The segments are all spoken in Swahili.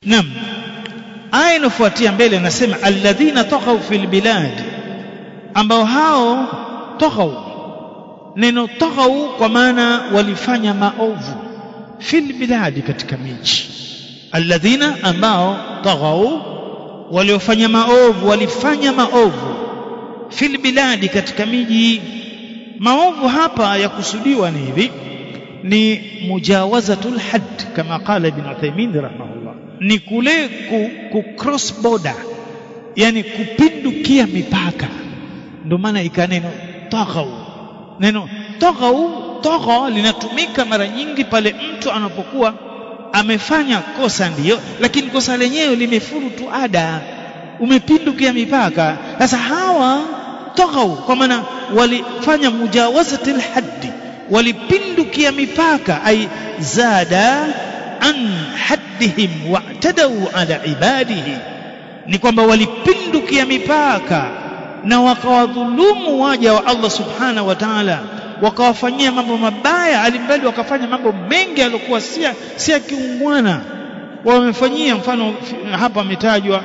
Naam, aya inafuatia mbele anasema alladhina taghaw fil bilad, ambao hao taghaw, neno taghaw kwa maana walifanya maovu, fil bilad, katika miji. Alladhina, ambao taghaw, waliofanya maovu, walifanya maovu, fil bilad, katika miji. Maovu hapa yakusudiwa ni hivi, ni mujawazatul hadd, kama qala Ibn Uthaymeen rahimahullah, ni kule ku cross border, yani kupindukia mipaka. Ndio maana ikaneno taghaw. Neno taghaw linatumika mara nyingi pale mtu anapokuwa amefanya kosa, ndiyo, lakini kosa lenyewe limefurutu ada, umepindukia mipaka. Sasa hawa taghaw kwa maana walifanya mujawazatul haddi, walipindukia mipaka, ay zada an haddihim wa'tadau ala ibadihi, ni kwamba walipindukia mipaka na wakawadhulumu waja wa Allah subhanahu wa ta'ala, wakawafanyia mambo mabaya, alimbali wakafanya mambo mengi yaliokuwa si ya kiungwana. Wamefanyia, mfano hapa ametajwa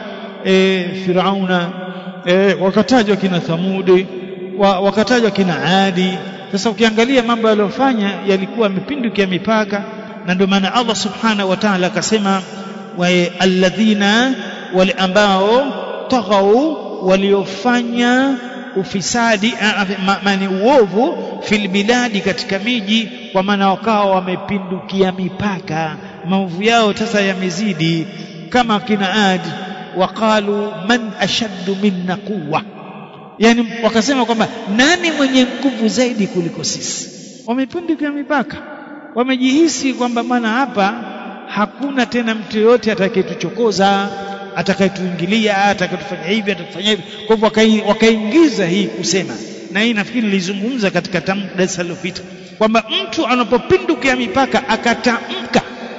Firauna, wakatajwa kina Thamudi, wakatajwa kina Adi. Sasa ukiangalia mambo yaliyofanya yalikuwa yamepindukia mipaka, na ndio maana Allah subhanahu wa ta'ala akasema wa alladhina, wale ambao taghaw, waliofanya ufisadi, maana uovu, fil biladi, katika miji, kwa maana wakawa wamepindukia mipaka, maovu yao sasa yamezidi, kama kina Adi, waqalu man ashaddu minna quwwa, yani wakasema kwamba nani mwenye nguvu zaidi kuliko sisi. Wamepindukia mipaka, wamejihisi kwamba maana hapa hakuna tena mtu yote atakayetuchokoza, atakayetuingilia, atakayetufanya hivi, atakufanya hivi. Kwa hivyo wakaingiza hii kusema, na hii nafikiri nilizungumza katika darasa lililopita, kwamba mtu anapopindukia mipaka akatamka,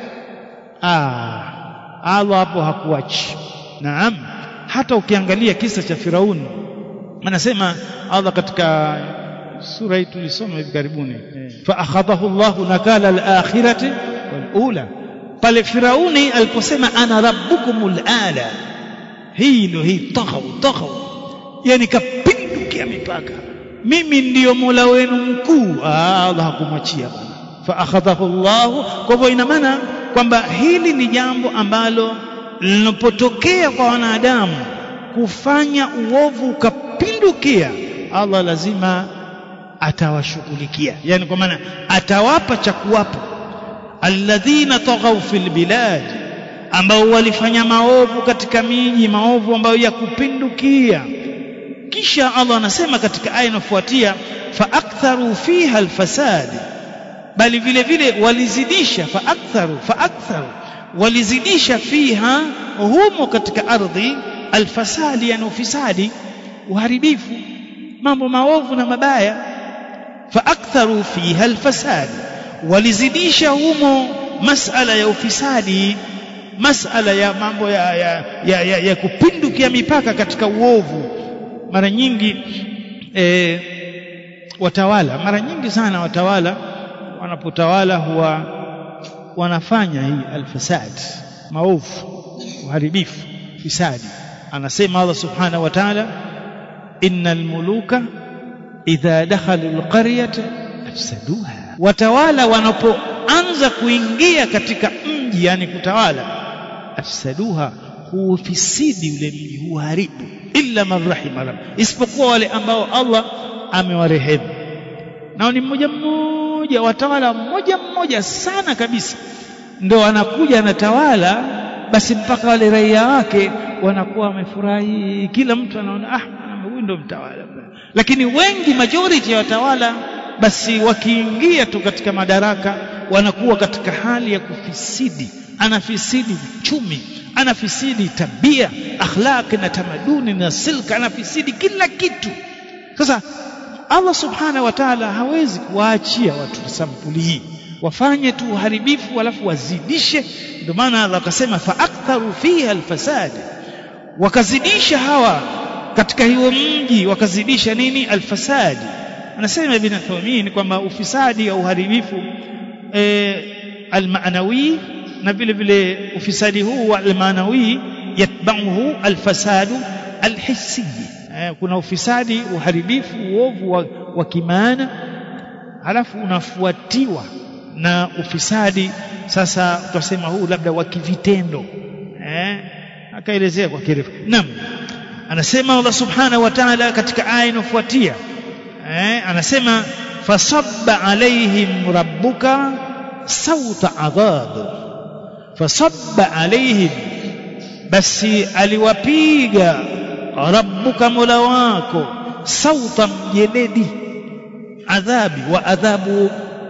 Allah hapo hakuachi. Naam, hata ukiangalia kisa cha Firauni, anasema Allah katika sura hii tulisoma hivi karibuni, fa akhadhahu Allahu nakala al-akhirati wal-ula, pale Firauni aliposema ana rabbukumul ala, hii ndio hii taghaw, yani kapindukia mipaka, mimi ndiyo Mola wenu mkuu. Allah hakumwachia bwana, fa akhadhahu Allahu. Kwa hivyo ina maana kwamba hili ni jambo ambalo linapotokea kwa wanadamu kufanya uovu ukapindukia, Allah lazima atawashughulikia, yani kwa maana atawapa cha kuwapa. Alladhina taghaw fil bilad, ambao walifanya maovu katika miji, maovu ambayo ya kupindukia. Kisha Allah anasema katika aya inayofuatia, fa aktharu fiha alfasad, bali vile vile walizidisha, fa aktharu walizidisha fiha, humo katika ardhi, alfasadi, yani ufisadi, uharibifu, mambo maovu na mabaya. Fa aktharu fiha alfasad, walizidisha humo masala ya ufisadi, masala ya mambo ya kupindukia mipaka katika uovu. Mara nyingi watawala, mara nyingi sana watawala wanapotawala huwa wanafanya hii alfasad, maovu, uharibifu, fisadi. Anasema Allah subhanahu wa ta'ala, innal muluka idha dakhalu alqaryata afsaduha, watawala wanapoanza kuingia katika mji, yani kutawala, afsaduha, huufisidi ule mji, huharibu, illa man rahima rabb, isipokuwa wale ambao Allah amewarehemu. Nao ni mmoja mmoja, watawala mmoja sana kabisa, ndio anakuja anatawala, basi mpaka wale raia wake wanakuwa wamefurahi, kila mtu anaona huyu ndio mtawala. Lakini wengi, majority ya watawala, basi wakiingia tu katika madaraka wanakuwa katika hali ya kufisidi. Anafisidi uchumi, anafisidi tabia, akhlaq na tamaduni na silka, anafisidi kila kitu. Sasa Allah subhanahu wa ta'ala hawezi kuwaachia watu sampuli hii wafanye tu uharibifu alafu wazidishe. Ndio maana Allah akasema fa aktharu fiha alfasad, wakazidisha hawa katika hiyo mji, wakazidisha nini? Alfasad. Anasema Ibn Uthaymeen kwamba ufisadi au uharibifu almaanawi na vile vile ufisadi huu wa almanawi yatba'uhu alfasadu alhissi. Kuna ufisadi, uharibifu, uovu wa kimaana, halafu unafuatiwa na ufisadi sasa tutasema huu labda wa kivitendo. Akaelezea kwa kirefu. Naam, anasema Allah subhanahu wa ta'ala katika aya inayofuatia, anasema fasabba alaihim rabbuka sauta adhab. Fasabba alaihim, basi aliwapiga rabbuka mola wako sauta mjeledi adhabi wa adhabu.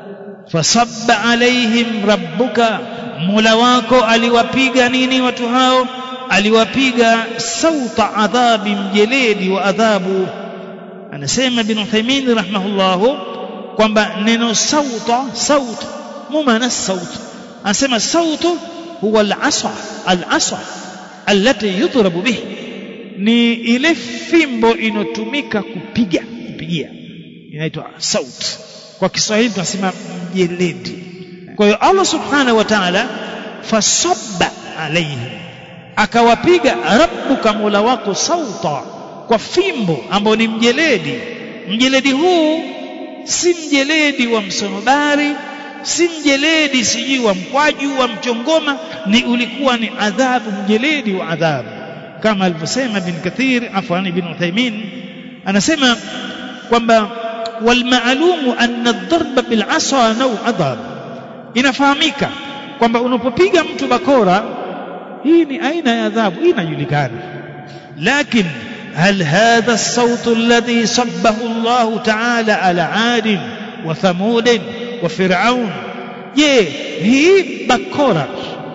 Fasabba alaihim rabbuka, mola wako aliwapiga nini watu hao? Aliwapiga sauta adhabi, mjeledi wa adhabu. Anasema Ibn Uthaymeen rahimahullahu kwamba neno sauta, saut mumana saut, anasema sautu huwa al-asa allati yudrabu bihi, ni ile fimbo inotumika kupigia, inaitwa saut. Kwa Kiswahili tunasema mjeledi. Kwa hiyo Allah subhanahu wa ta'ala fasabba alayhim, akawapiga rabbuka mola wako sauta, kwa fimbo ambao ni mjeledi. Mjeledi huu si mjeledi wa msonobari, si mjeledi sijui wa mkwaju wa mchongoma, ulikuwa ni adhabu, mjeledi wa adhabu, kama alivyosema Ibn Kathir Ibn Uthaymeen anasema kwamba wal ma'lumu anna ad-darba bil 'asa naw adhab. Inafahamika kwamba unapopiga mtu bakora, hii ni aina ya adhabu, inajulikana. Lakini hal hadha as-sawt alladhi sabbahu Allah ta'ala ala 'ad wa thamud wa fir'aun, je, hii bakora,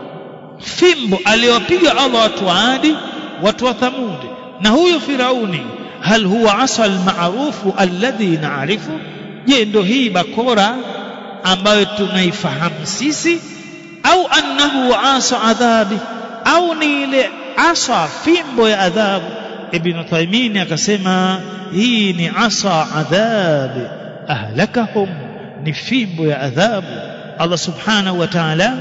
fimbo aliyopiga Allah watu wa Adi, watu wa Thamud na huyo Firauni, hal huwa asa al-ma'rufu alladhi na'rifu, je ndio hii bakora ambayo tunaifahamu sisi, au annahu asa adhabi, au ni ile asa fimbo ya adhabu? Ibn Uthaymeen akasema hii ni asa adhabi ahlakahum, ni fimbo ya adhabu. Allah subhanahu wa ta'ala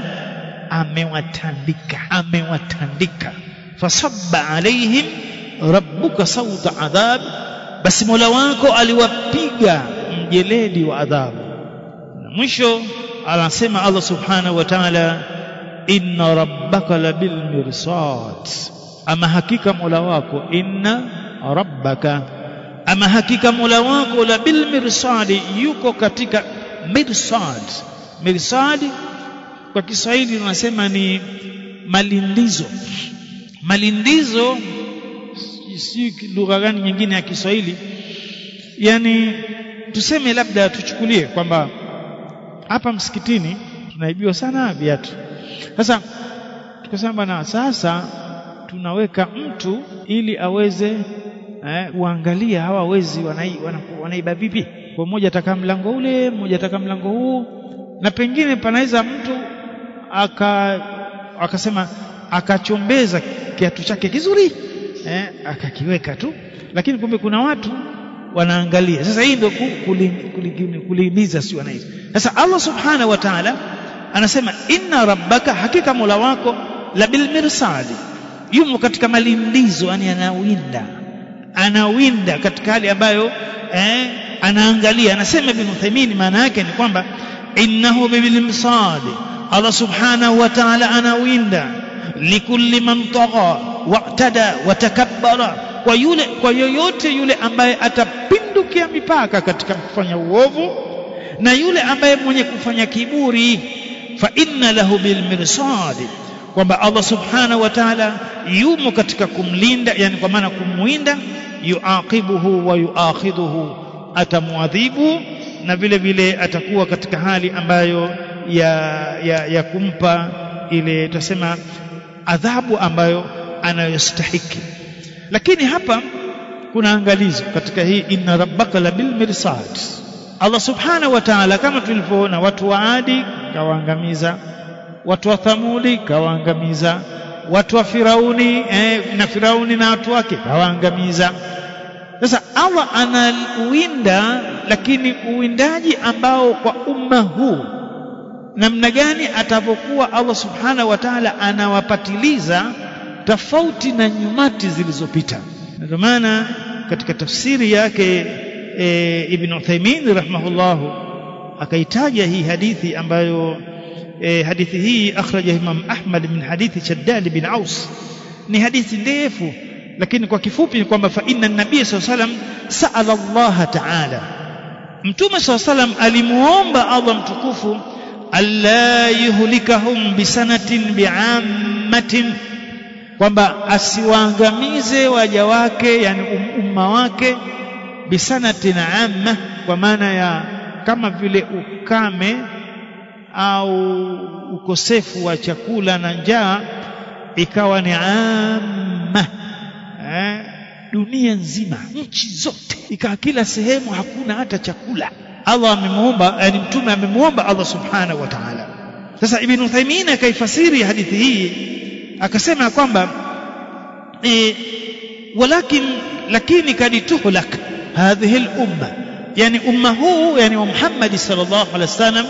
amewatandika. Fasabba alaihim rabbuka sauta adhab, basi mola wako aliwapiga mjeledi wa adhabu. Na mwisho anasema Allah subhanahu wa ta'ala inna rabbaka labil mirsad, ama hakika mola wako, inna rabbaka, ama hakika mola wako labil mirsad, yuko katika mirsad. Mirsad kwa Kiswahili tunasema ni malindizo. Malindizo si lugha gani nyingine ya Kiswahili, yani tuseme labda tuchukulie kwamba hapa msikitini tunaibiwa sana viatu. Sasa tukasema bana, sasa tunaweka mtu ili aweze uangalia hawa wezi wanaiba vipi. Kwa mmoja ataka mlango ule, mmoja ataka mlango huu, na pengine panaweza mtu akasema akachombeza kiatu chake kizuri akakiweka tu, lakini kumbe kuna watu wanaangalia. Sasa hii ndio kuliimiza, si wanaiza. Sasa Allah subhanahu wa ta'ala anasema inna rabbaka, hakika mola wako labil mirsadi, yumo katika malindizo, yani anawinda katika hali ambayo anaangalia. Anasema Ibn Uthaymeen maana yake ni kwamba innahu bil mirsad, Allah subhanahu wa ta'ala anawinda likulli man tagha wa'tada wa takabbara, kwa yoyote yule ambaye atapindukia mipaka katika kufanya uovu, na yule ambaye mwenye kufanya kiburi. Fa inna lahu bil mirsad, kwamba Allah subhanahu wa ta'ala yumo katika kumlinda, yani kwa maana kumwinda. Yuaqibuhu wa yuakhidhuhu, atamuadhibu na vile vile atakuwa katika hali ambayo ya kumpa ile tutasema adhabu ambayo anayostahiki. Lakini hapa kuna angalizo katika hii inna rabbaka labil mirsad. Allah subhanahu wa ta'ala, kama tulivyoona, watu wa Adi kawaangamiza, watu wa Thamudi kawaangamiza, watu wa Firauni na Firauni na watu wake kawaangamiza. Sasa Allah anauwinda, lakini uwindaji ambao kwa umma huu namna gani atavokuwa Allah subhanahu wa ta'ala anawapatiliza tofauti na nyumati zilizopita. Ndio maana katika tafsiri yake Ibn Uthaymeen rahimahullahu akaitaja hii hadithi ambayo hadithi hii akhraja Imam Ahmad min hadithi Shaddad bin Aus. Ni hadithi ndefu, lakini kwa kifupi ni kwamba fa inna an-nabiy sallallahu alayhi wasallam sa'ala Allah ta'ala, Mtume sallallahu alayhi wasallam alimuomba Allah mtukufu alla yuhlikahum bisanatin bi'ammatin, kwamba asiwaangamize waja wake, yani umma wake, bisanatin amma, kwa maana ya kama vile ukame au ukosefu wa chakula na njaa ikawa ni amma, dunia nzima, nchi zote, ikawa kila sehemu hakuna hata chakula. Allah amemuomba, yani mtume amemuomba Allah subhanahu wa ta'ala. Sasa Ibn Uthaymeen akaifasiri hadithi hii akasema kwamba lakini kadituhlak hadhihi al-umma, yani umma huu, yani wa Muhammad sallallahu alaihi wasallam,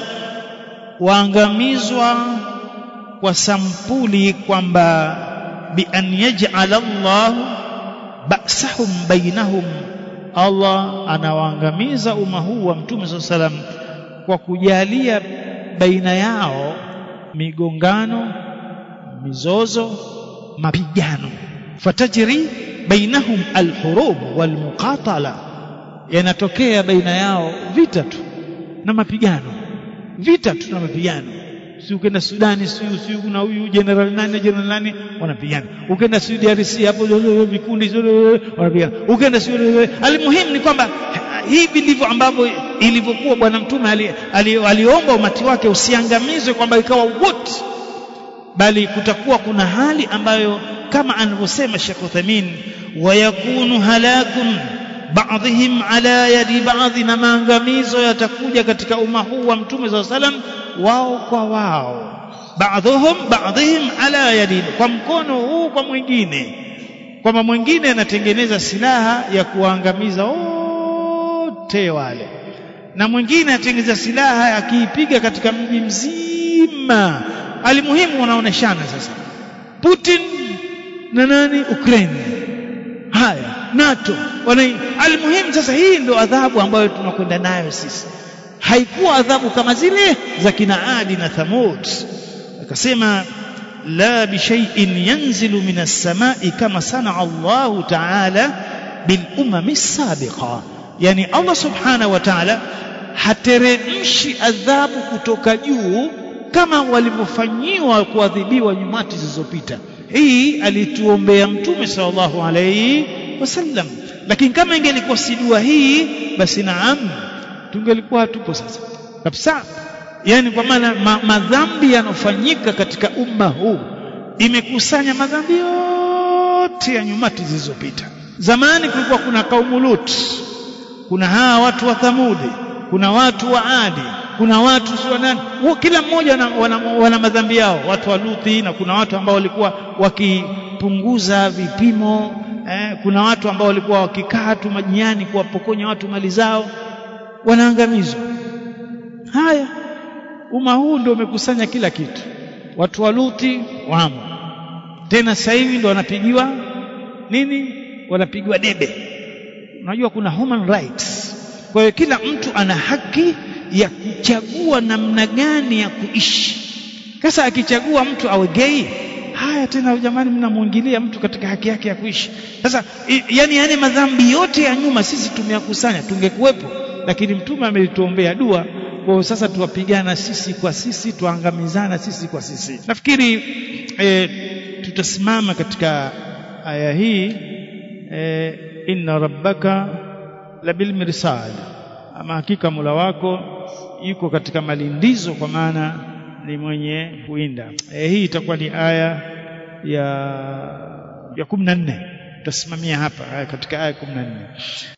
waangamizwa kwa sampuli kwamba bi an yaj'ala Allah ba'sahum bainahum, Allah anawaangamiza umma huu wa Mtume sallallahu alaihi wasallam kwa kujalia baina yao migongano, mizozo, mapigano. Fatajri bainahum alhurub walmuqatala, yanatokea baina yao vita tu na mapigano, vita tu na mapigano. Si ukenda Sudani, si kuna huyu general nani wanapigana, ukenda DRC hapo vikundi wanapigana, ukenda almuhimu ni kwamba hivi ndivyo ambavyo ilivyokuwa. Bwana Mtume aliomba umati wake usiangamizwe kwamba ikawa wote, bali kutakuwa kuna hali ambayo kama anavyosema Sheikh Uthaymeen, wayakunu halakun ba'dihim ala yadi ba'd, na maangamizo yatakuja katika umma huu wa Mtume sallallahu alaihi wasallam wao kwa wao, ba'dihim ala yadi, kwa mkono huu kwa mwingine, kwamba mwingine anatengeneza silaha ya kuangamiza wote wale, na mwingine anatengeneza silaha akiipiga katika mji mzima. Alimuhimu wanaoneshana sasa, Putin na nani, Ukraine, haya NATO alimuhimu sasa. Hii ndio adhabu ambayo tunakwenda nayo sisi, haikuwa adhabu kama zile za kina Adi na Thamud. Akasema la bi shay'in yanzilu minas samai kama sana Allah ta'ala bil umami sabiqa, yani Allah subhanahu wa ta'ala hateremshi adhabu kutoka juu kama walivyofanyiwa kuadhibiwa nyumati zilizopita. Hii alituombea Mtume sallallahu alayhi wasallam, lakini kama ingelikuwa si dua hii, basi naam, tungelikuwa tupo sasa kabisa. Yani kwa maana madhambi yanofanyika katika umma huu imekusanya madhambi yote ya nyumati zilizopita. Zamani kulikuwa kuna kaumu Lut, kuna hawa watu wa Thamudi, kuna watu wa Adi, kuna watu nani, kila mmoja wana madhambi yao, watu wa Luthi, na kuna watu ambao walikuwa wakipunguza vipimo, kuna watu ambao walikuwa wakikaa tu majiani kuwapokonya watu mali zao, wanaangamizwa. Haya, umma huu ndio umekusanya kila kitu. Watu wa Luthi wamo tena, sasa hivi ndio wanapigiwa nini, wanapigiwa debe. Unajua kuna human rights, kwa hiyo kila mtu ana haki ya kuchagua namna gani ya kuishi. Sasa akichagua mtu awe gay, haya tena jamani, mnamuingilia mtu katika haki yake ya kuishi. Sasa yani madhambi yote ya nyuma sisi tumeyakusanya, tungekuwepo, lakini Mtume amelituombea dua. Kwa sasa tuwapigana sisi kwa sisi, tuangamizana sisi kwa sisi. Nafikiri tutasimama katika aya hii, inna rabbaka labil mirsad, ama hakika Mola wako yuko katika malindizo, kwa maana ni mwenye kuinda. Hii itakuwa ni aya ya 14. Tutasimamia hapa katika aya 14.